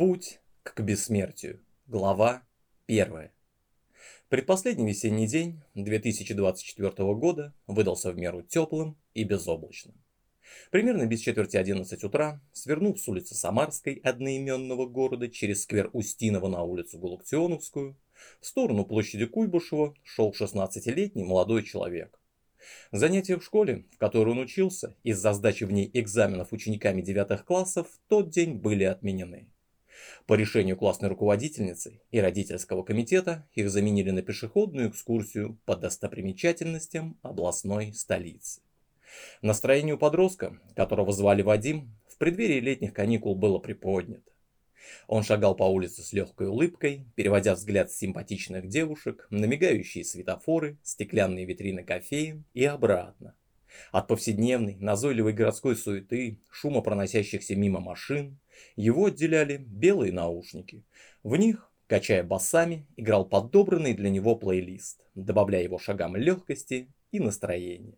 Путь к бессмертию. Глава 1. Предпоследний весенний день 2024 года выдался в меру теплым и безоблачным. Примерно без четверти 11 утра, свернув с улицы Самарской одноименного города через сквер Устинова на улицу Галактионовскую, в сторону площади Куйбышева шел 16-летний молодой человек. Занятия в школе, в которой он учился, из-за сдачи в ней экзаменов учениками 9 классов, в тот день были отменены. По решению классной руководительницы и родительского комитета их заменили на пешеходную экскурсию по достопримечательностям областной столицы. Настроение у подростка, которого звали Вадим, в преддверии летних каникул было приподнято. Он шагал по улице с легкой улыбкой, переводя взгляд с симпатичных девушек на мигающие светофоры, стеклянные витрины кофеен и обратно. От повседневной, назойливой городской суеты, шума проносящихся мимо машин, его отделяли белые наушники. В них, качая басами, играл подобранный для него плейлист, добавляя его шагам легкости и настроения.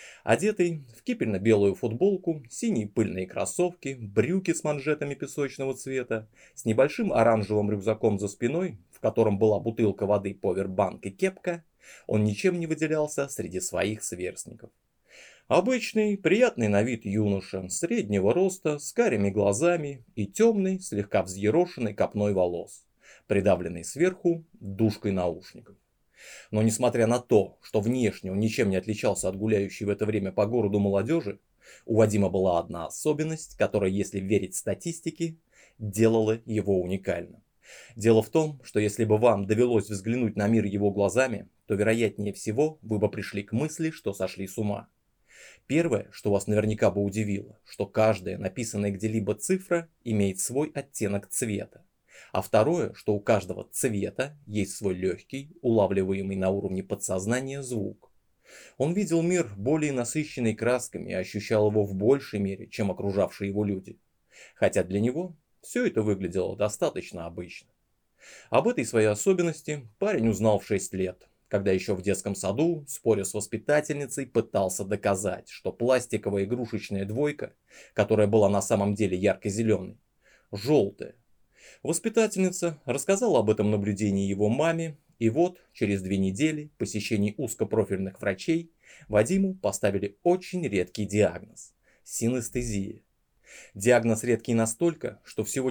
Одетый в кипельно-белую футболку, синие пыльные кроссовки, брюки с манжетами песочного цвета, с небольшим оранжевым рюкзаком за спиной, в котором была бутылка воды Повербанк и кепка, он ничем не выделялся среди своих сверстников. Обычный, приятный на вид юноша, среднего роста, с карими глазами и темной, слегка взъерошенной копной волос, придавленный сверху дужкой наушников. Но несмотря на то, что внешне он ничем не отличался от гуляющей в это время по городу молодежи, у Вадима была одна особенность, которая, если верить статистике, делала его уникальным. Дело в том, что если бы вам довелось взглянуть на мир его глазами, то вероятнее всего вы бы пришли к мысли, что сошли с ума. Первое, что вас наверняка бы удивило, что каждая написанная где-либо цифра имеет свой оттенок цвета. А второе, что у каждого цвета есть свой легкий, улавливаемый на уровне подсознания звук. Он видел мир более насыщенный красками и ощущал его в большей мере, чем окружавшие его люди. Хотя для него все это выглядело достаточно обычно. Об этой своей особенности парень узнал в 6 лет, когда еще в детском саду, споря с воспитательницей, пытался доказать, что пластиковая игрушечная двойка, которая была на самом деле ярко-зеленой, желтая. Воспитательница рассказала об этом наблюдении его маме, и вот через 2 недели посещений узкопрофильных врачей Вадиму поставили очень редкий диагноз – синестезия. Диагноз редкий настолько, что всего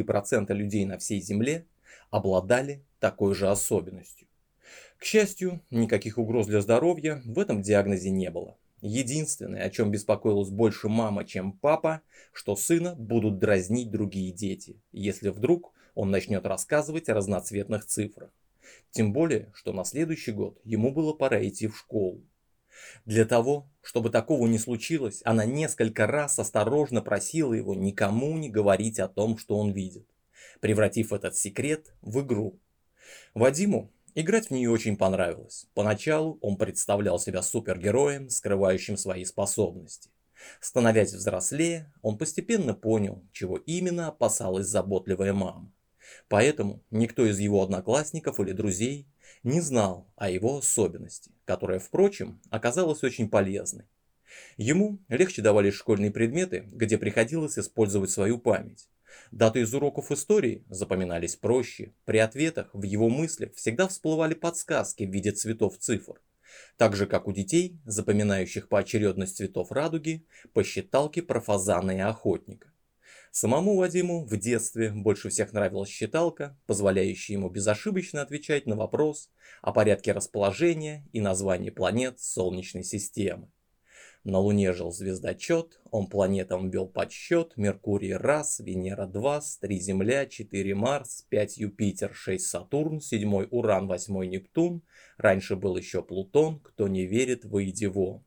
4% людей на всей Земле обладали такой же особенностью. К счастью, никаких угроз для здоровья в этом диагнозе не было. Единственное, о чем беспокоилась больше мама, чем папа, что сына будут дразнить другие дети, если вдруг он начнет рассказывать о разноцветных цифрах. Тем более, что на следующий год ему было пора идти в школу. Для того, чтобы такого не случилось, она несколько раз осторожно просила его никому не говорить о том, что он видит, превратив этот секрет в игру. Вадиму играть в нее очень понравилось. Поначалу он представлял себя супергероем, скрывающим свои способности. Становясь взрослее, он постепенно понял, чего именно опасалась заботливая мама. Поэтому никто из его одноклассников или друзей не знал о его особенности, которая, впрочем, оказалась очень полезной. Ему легче давались школьные предметы, где приходилось использовать свою память. Даты из уроков истории запоминались проще, при ответах в его мыслях всегда всплывали подсказки в виде цветов цифр. Так же, как у детей, запоминающих поочередность цветов радуги, по считалке про фазана и охотника. Самому Вадиму в детстве больше всех нравилась считалка, позволяющая ему безошибочно отвечать на вопрос о порядке расположения и названии планет Солнечной системы. На Луне жил звездочет, он планетам вел подсчет: Меркурий раз, Венера 2, 3 Земля, 4 Марс, 5 Юпитер, 6 Сатурн, 7 Уран, 8 Нептун, раньше был еще Плутон, кто не верит, выйди вон.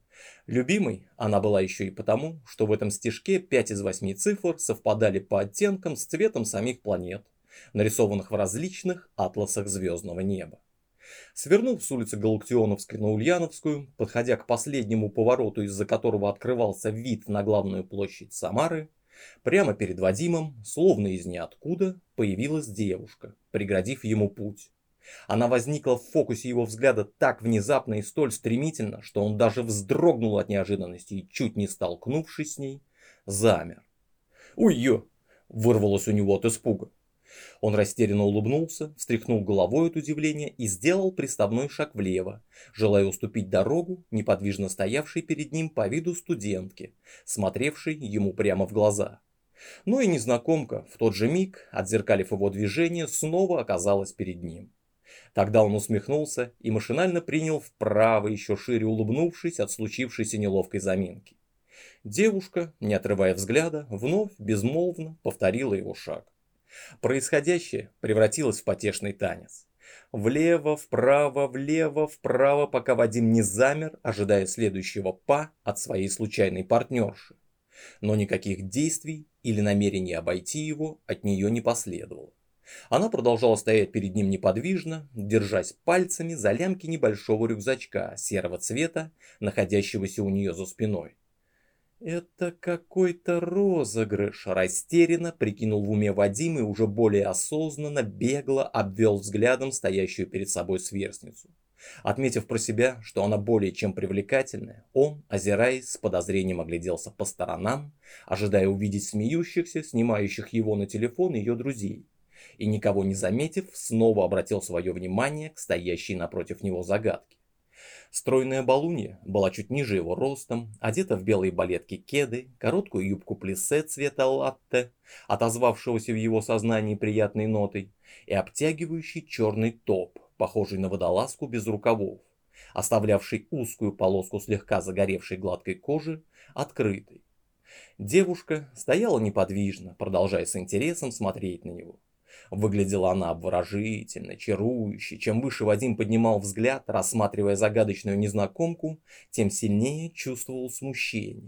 Любимой она была еще и потому, что в этом стишке 5 из 8 цифр совпадали по оттенкам с цветом самих планет, нарисованных в различных атласах звездного неба. Свернув с улицы Галактионовской на Ульяновскую, подходя к последнему повороту, из-за которого открывался вид на главную площадь Самары, прямо перед Вадимом, словно из ниоткуда, появилась девушка, преградив ему путь. Она возникла в фокусе его взгляда так внезапно и столь стремительно, что он даже вздрогнул от неожиданности и, чуть не столкнувшись с ней, замер. «Ой-ё!» Вырвалось у него от испуга. Он растерянно улыбнулся, встряхнул головой от удивления и сделал приставной шаг влево, желая уступить дорогу неподвижно стоявшей перед ним по виду студентке, смотревшей ему прямо в глаза. Но и незнакомка, в тот же миг, отзеркалив его движение, снова оказалась перед ним. Тогда он усмехнулся и машинально принял вправо, еще шире улыбнувшись от случившейся неловкой заминки. Девушка, не отрывая взгляда, вновь безмолвно повторила его шаг. Происходящее превратилось в потешный танец. Влево, вправо, пока Вадим не замер, ожидая следующего па от своей случайной партнерши. Но никаких действий или намерений обойти его от нее не последовало. Она продолжала стоять перед ним неподвижно, держась пальцами за лямки небольшого рюкзачка серого цвета, находящегося у нее за спиной. «Это какой-то розыгрыш», – растерянно прикинул в уме Вадим и уже более осознанно, бегло обвел взглядом стоящую перед собой сверстницу. Отметив про себя, что она более чем привлекательная, он, озираясь, с подозрением огляделся по сторонам, ожидая увидеть смеющихся, снимающих его на телефон ее друзей. И никого не заметив, снова обратил свое внимание к стоящей напротив него загадке. Стройная балунья была чуть ниже его ростом, одета в белые балетки кеды, короткую юбку плиссе цвета латте, отозвавшегося в его сознании приятной нотой, и обтягивающий черный топ, похожий на водолазку без рукавов, оставлявший узкую полоску слегка загоревшей гладкой кожи открытой. Девушка стояла неподвижно, продолжая с интересом смотреть на него. Выглядела она обворожительно, чарующе. Чем выше Вадим поднимал взгляд, рассматривая загадочную незнакомку, тем сильнее чувствовал смущение.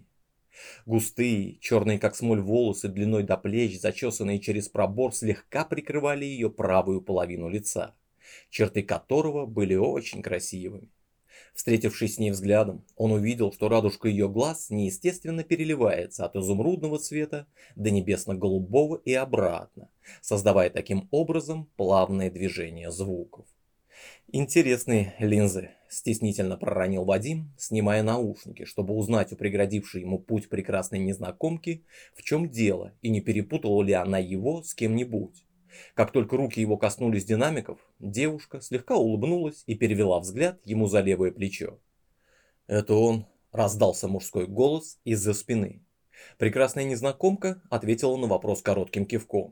Густые, черные как смоль волосы длиной до плеч, зачесанные через пробор, слегка прикрывали ее правую половину лица, черты которого были очень красивыми. Встретившись с ней взглядом, он увидел, что радужка ее глаз неестественно переливается от изумрудного цвета до небесно-голубого и обратно, создавая таким образом плавное движение звуков. «Интересные линзы», – стеснительно проронил Вадим, снимая наушники, чтобы узнать у преградившей ему путь прекрасной незнакомки, в чем дело и не перепутала ли она его с кем-нибудь. Как только руки его коснулись динамиков, девушка слегка улыбнулась и перевела взгляд ему за левое плечо. «Это он», – раздался мужской голос из-за спины. Прекрасная незнакомка ответила на вопрос коротким кивком.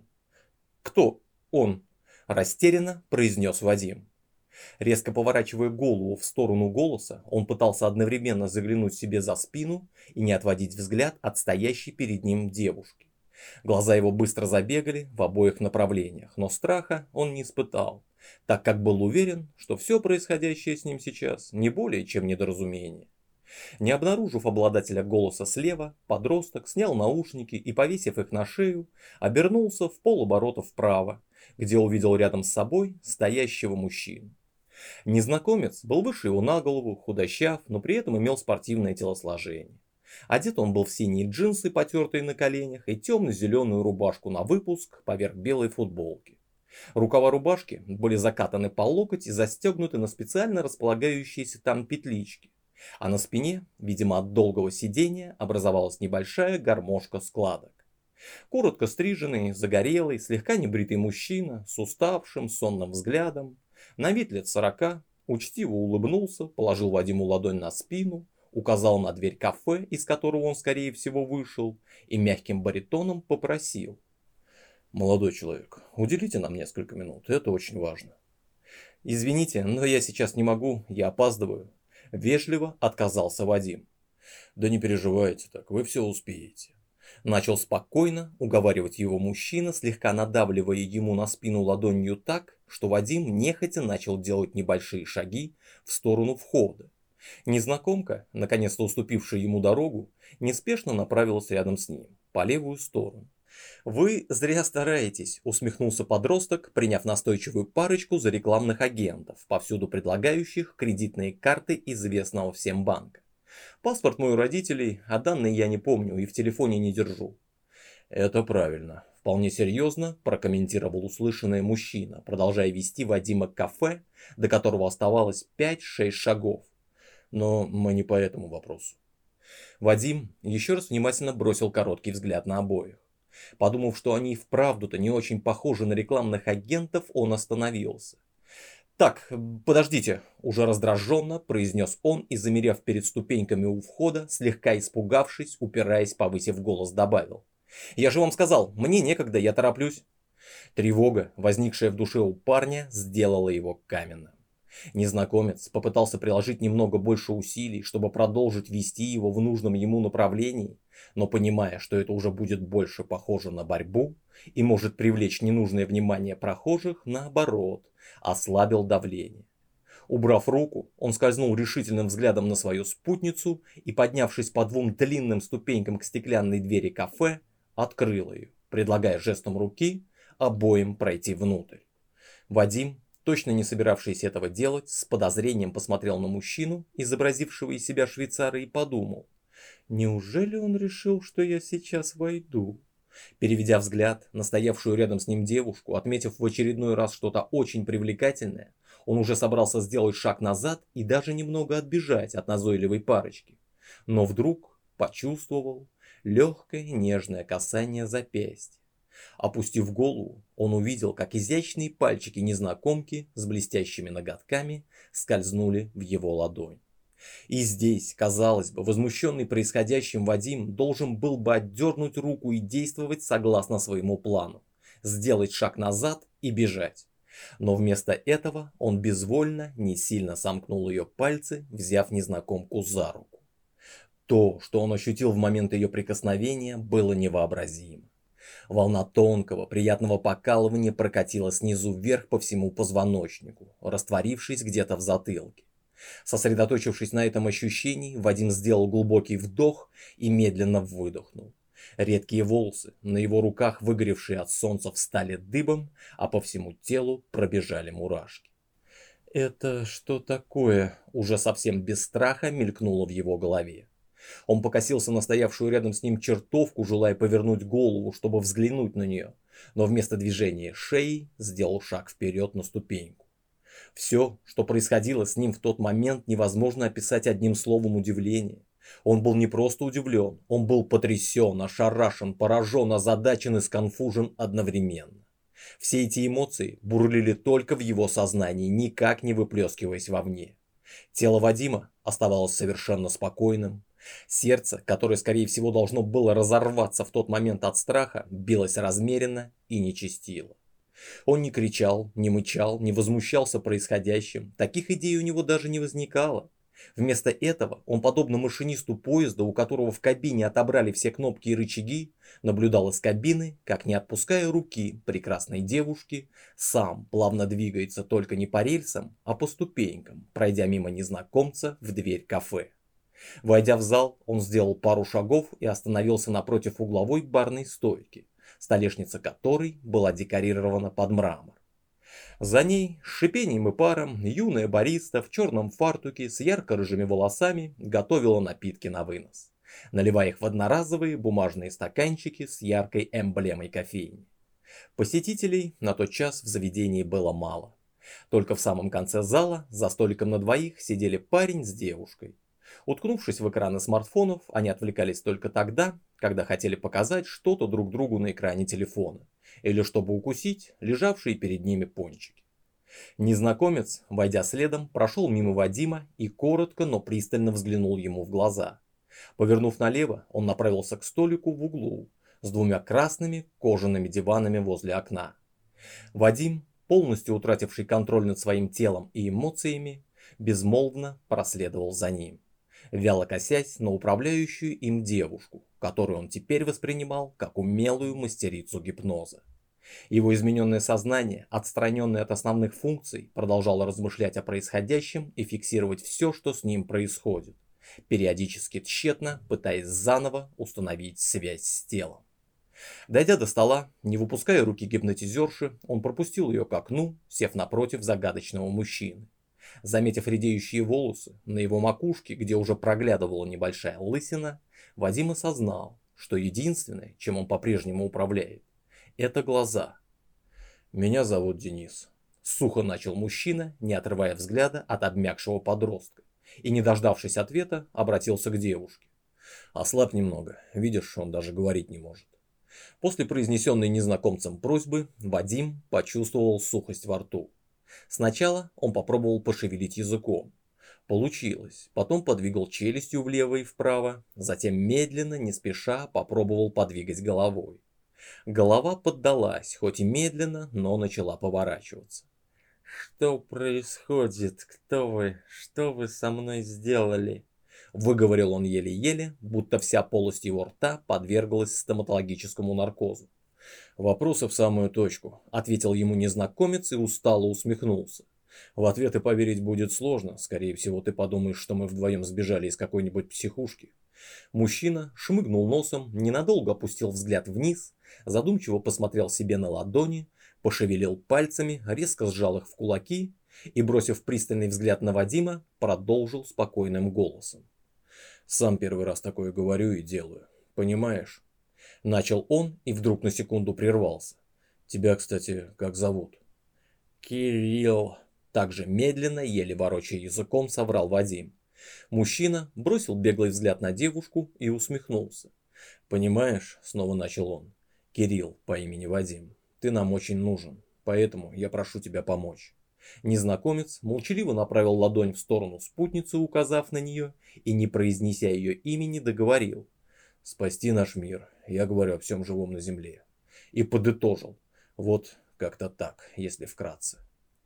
«Кто он?» – растерянно произнес Вадим. Резко поворачивая голову в сторону голоса, он пытался одновременно заглянуть себе за спину и не отводить взгляд от стоящей перед ним девушки. Глаза его быстро забегали в обоих направлениях, но страха он не испытал, так как был уверен, что все происходящее с ним сейчас не более чем недоразумение. Не обнаружив обладателя голоса слева, подросток снял наушники и, повесив их на шею, обернулся в полоборота вправо, где увидел рядом с собой стоящего мужчину. Незнакомец был выше его на голову, худощав, но при этом имел спортивное телосложение. Одет он был в синие джинсы, потертые на коленях, и темно-зеленую рубашку на выпуск поверх белой футболки. Рукава рубашки были закатаны по локоть и застегнуты на специально располагающиеся там петлички, а на спине, видимо от долгого сидения, образовалась небольшая гармошка складок. Коротко стриженный, загорелый, слегка небритый мужчина с уставшим, сонным взглядом, на вид лет 40, учтиво улыбнулся, положил Вадиму ладонь на спину, указал на дверь кафе, из которого он, скорее всего, вышел, и мягким баритоном попросил: «Молодой человек, уделите нам несколько минут, это очень важно». «Извините, но я сейчас не могу, я опаздываю», – вежливо отказался Вадим. «Да не переживайте так, вы все успеете». Начал спокойно уговаривать его мужчина, слегка надавливая ему на спину ладонью так, что Вадим нехотя начал делать небольшие шаги в сторону входа. Незнакомка, наконец-то уступившая ему дорогу, неспешно направилась рядом с ним, по левую сторону. «Вы зря стараетесь», – усмехнулся подросток, приняв настойчивую парочку за рекламных агентов, повсюду предлагающих кредитные карты известного всем банка. «Паспорт мой у родителей, а данные я не помню и в телефоне не держу». «Это правильно», – вполне серьезно прокомментировал услышанное мужчина, продолжая вести Вадима к кафе, до которого оставалось 5-6 шагов. «Но мы не по этому вопросу». Вадим еще раз внимательно бросил короткий взгляд на обоих. Подумав, что они и вправду-то не очень похожи на рекламных агентов, он остановился. «Так, подождите», – уже раздраженно произнес он и, замерев перед ступеньками у входа, слегка испугавшись, упираясь, повысив голос, добавил. «Я же вам сказал, мне некогда, я тороплюсь». Тревога, возникшая в душе у парня, сделала его каменным. Незнакомец попытался приложить немного больше усилий, чтобы продолжить вести его в нужном ему направлении, но понимая, что это уже будет больше похоже на борьбу и может привлечь ненужное внимание прохожих, наоборот, ослабил давление. Убрав руку, он скользнул решительным взглядом на свою спутницу и, поднявшись по двум длинным ступенькам к стеклянной двери кафе, открыл ее, предлагая жестом руки обоим пройти внутрь. Вадим, точно не собиравшийся этого делать, с подозрением посмотрел на мужчину, изобразившего из себя швейцара, и подумал: «Неужели он решил, что я сейчас войду?» Переведя взгляд на стоявшую рядом с ним девушку, отметив в очередной раз что-то очень привлекательное, он уже собрался сделать шаг назад и даже немного отбежать от назойливой парочки. Но вдруг почувствовал легкое нежное касание запястья. Опустив голову, он увидел, как изящные пальчики незнакомки с блестящими ноготками скользнули в его ладонь. И здесь, казалось бы, возмущенный происходящим Вадим должен был бы отдернуть руку и действовать согласно своему плану, сделать шаг назад и бежать. Но вместо этого он безвольно, не сильно сомкнул ее пальцы, взяв незнакомку за руку. То, что он ощутил в момент ее прикосновения, было невообразимо. Волна тонкого, приятного покалывания прокатила снизу вверх по всему позвоночнику, растворившись где-то в затылке. Сосредоточившись на этом ощущении, Вадим сделал глубокий вдох и медленно выдохнул. Редкие волосы на его руках, выгоревшие от солнца, встали дыбом, а по всему телу пробежали мурашки. «Это что такое?» – уже совсем без страха мелькнуло в его голове. Он покосился на стоявшую рядом с ним чертовку, желая повернуть голову, чтобы взглянуть на нее, но вместо движения шеи сделал шаг вперед на ступеньку. Все, что происходило с ним в тот момент, невозможно описать одним словом: удивление. Он был не просто удивлен, он был потрясен, ошарашен, поражен, озадачен и сконфужен одновременно. Все эти эмоции бурлили только в его сознании, никак не выплескиваясь вовне. Тело Вадима оставалось совершенно спокойным. Сердце, которое, скорее всего, должно было разорваться в тот момент от страха, билось размеренно и нечастило. Он не кричал, не мычал, не возмущался происходящим, таких идей у него даже не возникало. Вместо этого он, подобно машинисту поезда, у которого в кабине отобрали все кнопки и рычаги, наблюдал из кабины, как, не отпуская руки прекрасной девушки, сам плавно двигается только не по рельсам, а по ступенькам, пройдя мимо незнакомца в дверь кафе. Войдя в зал, он сделал пару шагов и остановился напротив угловой барной стойки, столешница которой была декорирована под мрамор. За ней, с шипением и паром, юная бариста в черном фартуке с ярко-рыжими волосами готовила напитки на вынос, наливая их в одноразовые бумажные стаканчики с яркой эмблемой кофейни. Посетителей на тот час в заведении было мало. Только в самом конце зала, за столиком на двоих, сидели парень с девушкой. Уткнувшись в экраны смартфонов, они отвлекались только тогда, когда хотели показать что-то друг другу на экране телефона, или чтобы укусить лежавшие перед ними пончики. Незнакомец, войдя следом, прошел мимо Вадима и коротко, но пристально взглянул ему в глаза. Повернув налево, он направился к столику в углу с двумя красными кожаными диванами возле окна. Вадим, полностью утративший контроль над своим телом и эмоциями, безмолвно проследовал за ним, вяло косясь на управляющую им девушку, которую он теперь воспринимал как умелую мастерицу гипноза. Его измененное сознание, отстраненное от основных функций, продолжало размышлять о происходящем и фиксировать все, что с ним происходит, периодически тщетно пытаясь заново установить связь с телом. Дойдя до стола, не выпуская руки гипнотизерши, он пропустил ее к окну, сев напротив загадочного мужчины. Заметив редеющие волосы на его макушке, где уже проглядывала небольшая лысина, Вадим осознал, что единственное, чем он по-прежнему управляет, это глаза. «Меня зовут Денис», — сухо начал мужчина, не отрывая взгляда от обмякшего подростка, и, не дождавшись ответа, обратился к девушке. «Ослабь немного, видишь, он даже говорить не может». После произнесенной незнакомцем просьбы Вадим почувствовал сухость во рту. Сначала он попробовал пошевелить языком. Получилось. Потом подвигал челюстью влево и вправо, затем медленно, не спеша, попробовал подвигать головой. Голова поддалась, хоть и медленно, но начала поворачиваться. «Что происходит? Кто вы? Что вы со мной сделали?» Выговорил он еле-еле, будто вся полость его рта подверглась стоматологическому наркозу. «Вопросы в самую точку», — ответил ему незнакомец и устало усмехнулся. «В ответы поверить будет сложно. Скорее всего, ты подумаешь, что мы вдвоем сбежали из какой-нибудь психушки». Мужчина шмыгнул носом, ненадолго опустил взгляд вниз, задумчиво посмотрел себе на ладони, пошевелил пальцами, резко сжал их в кулаки и, бросив пристальный взгляд на Вадима, продолжил спокойным голосом. «Сам первый раз такое говорю и делаю. Понимаешь?» Начал он и вдруг на секунду прервался. «Тебя, кстати, как зовут?» «Кирилл», также медленно, еле ворочая языком, соврал Вадим. Мужчина бросил беглый взгляд на девушку и усмехнулся. «Понимаешь», — снова начал он, — «Кирилл по имени Вадим, ты нам очень нужен, поэтому я прошу тебя помочь». Незнакомец молчаливо направил ладонь в сторону спутницы, указав на нее, и, не произнеся ее имени, договорил. «Спасти наш мир, я говорю о всем живом на земле». И подытожил. Вот как-то так, если вкратце.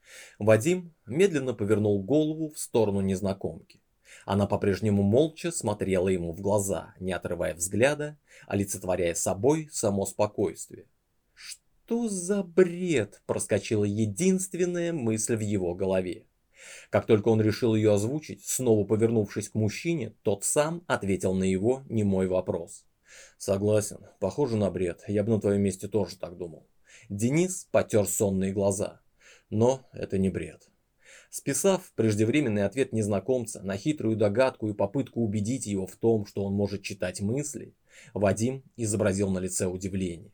Вадим медленно повернул голову в сторону незнакомки. Она по-прежнему молча смотрела ему в глаза, не отрывая взгляда, олицетворяя собой само спокойствие. «Что за бред?» – проскочила единственная мысль в его голове. Как только он решил ее озвучить, снова повернувшись к мужчине, тот сам ответил на его немой вопрос. «Согласен, похоже на бред, я бы на твоем месте тоже так думал». Денис потер сонные глаза. Но это не бред. Списав преждевременный ответ незнакомца на хитрую догадку и попытку убедить его в том, что он может читать мысли, Вадим изобразил на лице удивление.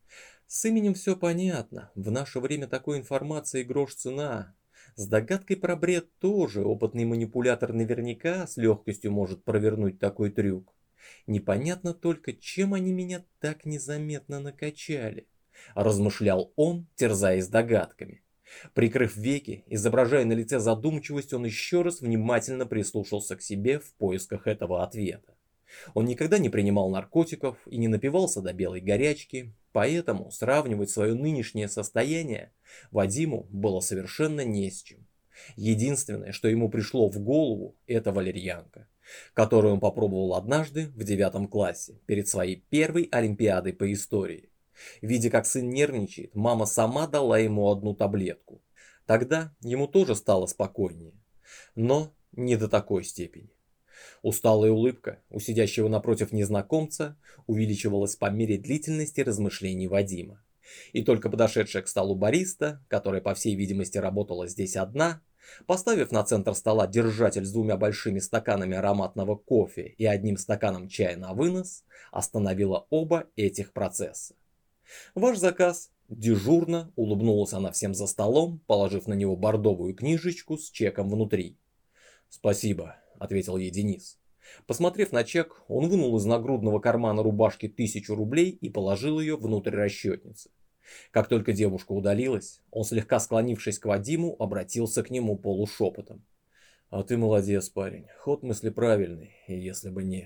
С именем все понятно, в наше время такой информации грош цена. С догадкой про бред тоже опытный манипулятор наверняка с легкостью может провернуть такой трюк. Непонятно только, чем они меня так незаметно накачали, размышлял он, терзаясь догадками. Прикрыв веки, изображая на лице задумчивость, он еще раз внимательно прислушался к себе в поисках этого ответа. Он никогда не принимал наркотиков и не напивался до белой горячки, поэтому сравнивать свое нынешнее состояние Вадиму было совершенно не с чем. Единственное, что ему пришло в голову, это валерьянка, которую он попробовал однажды в 9 классе перед своей первой олимпиадой по истории. Видя, как сын нервничает, мама сама дала ему одну таблетку. Тогда ему тоже стало спокойнее, но не до такой степени. Усталая улыбка у сидящего напротив незнакомца увеличивалась по мере длительности размышлений Вадима. И только подошедшая к столу бариста, которая по всей видимости работала здесь одна, поставив на центр стола держатель с 2 большими стаканами ароматного кофе и 1 стаканом чая на вынос, остановила оба этих процесса. «Ваш заказ». Дежурно улыбнулась она всем за столом, положив на него бордовую книжечку с чеком внутри. «Спасибо», — ответил ей Денис. Посмотрев на чек, он вынул из нагрудного кармана рубашки 1000 рублей и положил ее внутрь расчетницы. Как только девушка удалилась, он, слегка склонившись к Вадиму, обратился к нему полушепотом. «А ты молодец, парень, ход мысли правильный, если бы не...»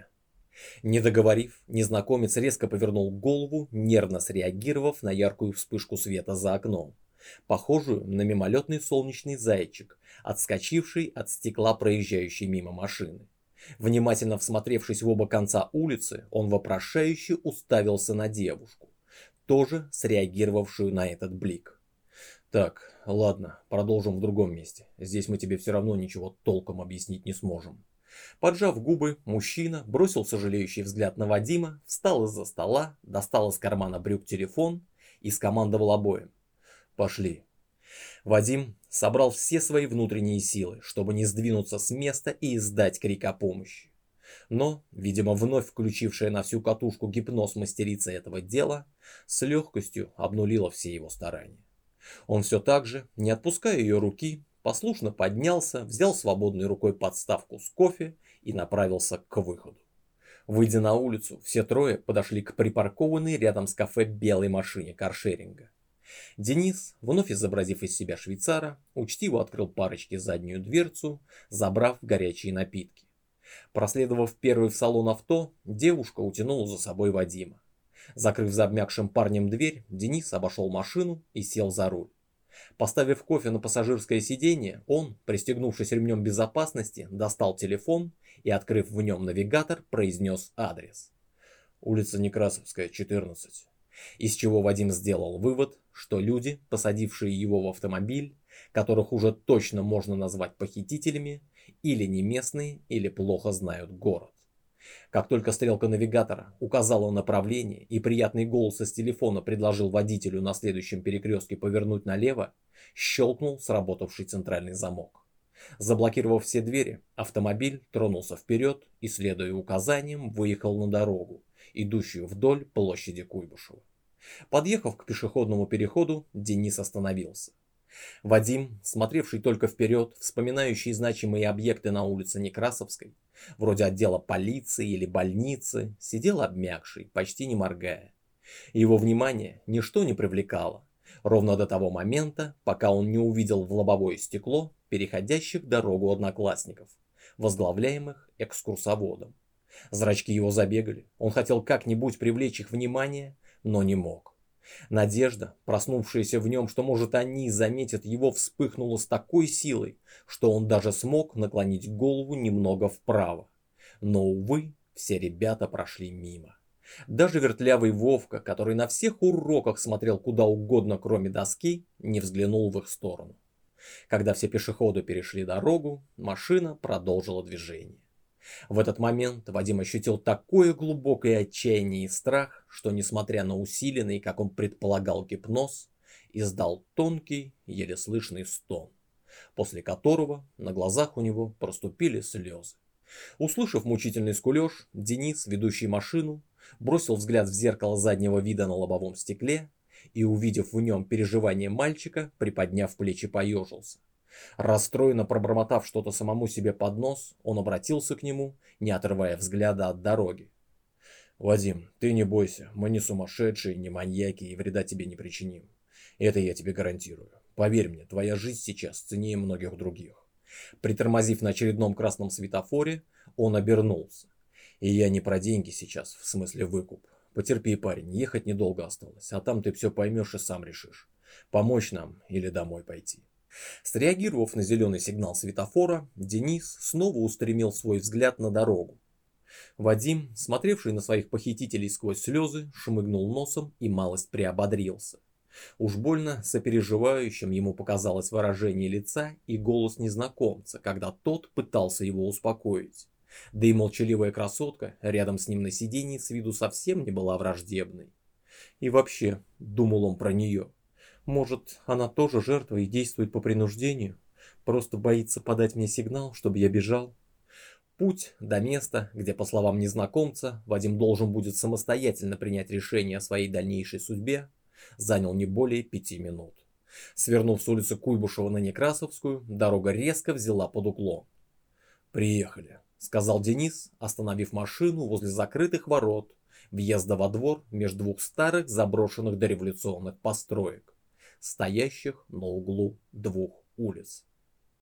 Не договорив, незнакомец резко повернул голову, нервно среагировав на яркую вспышку света за окном, похожую на мимолетный солнечный зайчик, отскочивший от стекла проезжающей мимо машины. Внимательно всмотревшись в оба конца улицы, он вопрошающе уставился на девушку, тоже среагировавшую на этот блик. «Так, ладно, продолжим в другом месте. Здесь мы тебе все равно ничего толком объяснить не сможем». Поджав губы, мужчина бросил сожалеющий взгляд на Вадима, встал из-за стола, достал из кармана брюк телефон и скомандовал обоим. «Пошли». Вадим собрал все свои внутренние силы, чтобы не сдвинуться с места и издать крик о помощи. Но, видимо, вновь включившая на всю катушку гипноз мастерица этого дела, с легкостью обнулила все его старания. Он все так же, не отпуская ее руки, послушно поднялся, взял свободной рукой подставку с кофе и направился к выходу. Выйдя на улицу, все трое подошли к припаркованной рядом с кафе белой машине каршеринга. Денис, вновь изобразив из себя швейцара, учтиво открыл парочке заднюю дверцу, забрав горячие напитки. Проследовав первый в салон авто, девушка утянула за собой Вадима. Закрыв за обмякшим парнем дверь, Денис обошел машину и сел за руль. Поставив кофе на пассажирское сиденье, он, пристегнувшись ремнем безопасности, достал телефон и, открыв в нем навигатор, произнес адрес. Улица Некрасовская, 14. Из чего Вадим сделал вывод, что люди, посадившие его в автомобиль, которых уже точно можно назвать похитителями, или не местные, или плохо знают город. Как только стрелка навигатора указала направление и приятный голос из телефона предложил водителю на следующем перекрестке повернуть налево, щелкнул сработавший центральный замок. Заблокировав все двери, автомобиль тронулся вперед и, следуя указаниям, выехал на дорогу, идущую вдоль площади Куйбышева. Подъехав к пешеходному переходу, Денис остановился. Вадим, смотревший только вперед, вспоминающий значимые объекты на улице Некрасовской, вроде отдела полиции или больницы, сидел обмякший, почти не моргая. Его внимание ничто не привлекало, ровно до того момента, пока он не увидел в лобовое стекло переходящих дорогу одноклассников, возглавляемых экскурсоводом. Зрачки его забегали, он хотел как-нибудь привлечь их внимание, но не мог. Надежда, проснувшаяся в нем, что может они заметят его, вспыхнула с такой силой, что он даже смог наклонить голову немного вправо. Но, увы, все ребята прошли мимо. Даже вертлявый Вовка, который на всех уроках смотрел куда угодно, кроме доски, не взглянул в их сторону. Когда все пешеходы перешли дорогу, машина продолжила движение. В этот момент Вадим ощутил такое глубокое отчаяние и страх, что, несмотря на усиленный, как он предполагал, гипноз, издал тонкий, еле слышный стон, после которого на глазах у него проступили слезы. Услышав мучительный скулеж, Денис, ведущий машину, бросил взгляд в зеркало заднего вида на лобовом стекле и, увидев в нем переживание мальчика, приподняв плечи, поежился. Расстроенно пробормотав что-то самому себе под нос, он обратился к нему, не отрывая взгляда от дороги. «Вадим, ты не бойся, мы не сумасшедшие, не маньяки и вреда тебе не причиним. Это я тебе гарантирую. Поверь мне, твоя жизнь сейчас ценнее многих других». Притормозив на очередном красном светофоре, он обернулся. «И я не про деньги сейчас, в смысле выкуп. Потерпи, парень, ехать недолго осталось, а там ты все поймешь и сам решишь, помочь нам или домой пойти». Среагировав на зеленый сигнал светофора, Денис снова устремил свой взгляд на дорогу. Вадим, смотревший на своих похитителей сквозь слезы, шмыгнул носом и малость приободрился. Уж больно сопереживающим ему показалось выражение лица и голос незнакомца, когда тот пытался его успокоить. Да и молчаливая красотка рядом с ним на сиденье с виду совсем не была враждебной. И вообще, думал он про нее, может, она тоже жертва и действует по принуждению, просто боится подать мне сигнал, чтобы я бежал. Путь до места, где, по словам незнакомца, Вадим должен будет самостоятельно принять решение о своей дальнейшей судьбе, занял не более 5 минут. Свернув с улицы Куйбышева на Некрасовскую, дорога резко взяла под уклон. «Приехали», — сказал Денис, остановив машину возле закрытых ворот, въезда во двор между двух старых заброшенных дореволюционных построек, стоящих на углу двух улиц.